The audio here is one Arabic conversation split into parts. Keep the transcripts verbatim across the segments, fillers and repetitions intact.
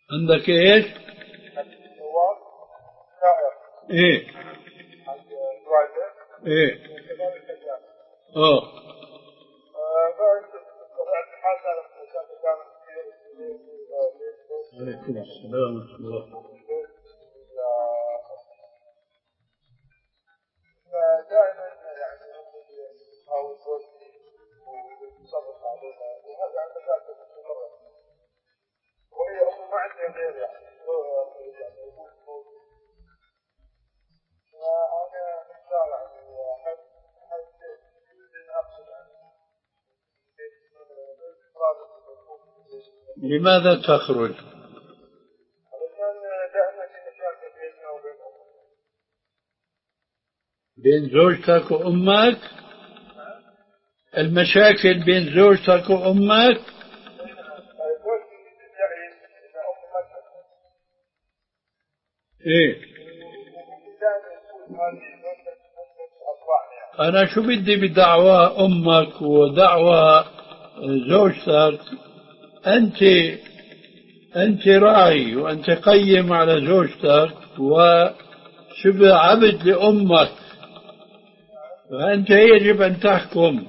عندك إيش؟ إيه إيه آه عليكم السلام ورحمة الله. دائما يعني أو زوجتي وتصرف عليها وهذا عن مشاكل مستمرة وهي أم ما عندها غير يعني يعني فأنا محتار يعني هل هل يمكن أقصد يعني لماذا تخرج؟ علشان دائما في مشاكل بيننا وبينهم. بين زوجتك وأمك؟ المشاكل بين زوجتك وأمك؟ إيه أنا شو بدي بدعوى أمك ودعوى زوجتك؟ أنت أنت راعي وأنت قيم على زوجتك وشبه عبد لأمك، فأنت يجب أن تحكم.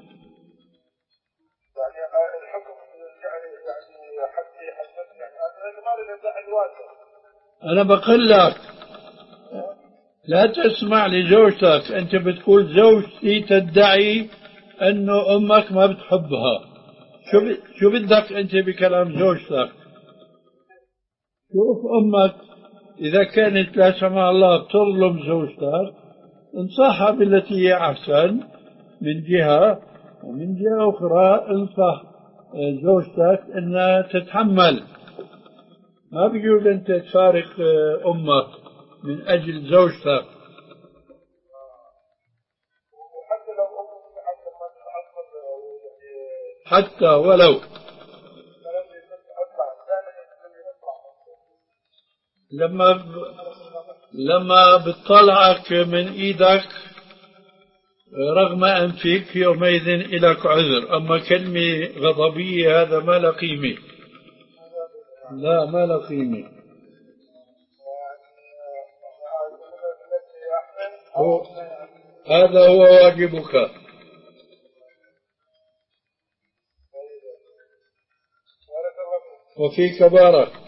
أنا بقول لك لا تسمع لزوجتك. أنت بتقول زوجتي تدعي أنه أمك ما بتحبها. شو ب... شو بدك أنت بكلام زوجتك؟ شوف أمك إذا كانت لا سمح الله بتظلم زوجتك انصحها بالتي هي أحسن من جهة، ومن جهة أخرى انصح زوجتك أنها تتحمل. ما بيجوز أنت تفارق أمك من أجل زوجتك. حتى ولو لما ب... لما بتطلعك من إيدك رغم أنفك يومئذ إلك عذر. أما كلمة غضبية هذا ما له قيمة، لا ما له قيمة. هو هذا هو واجبك. وفيك بارك.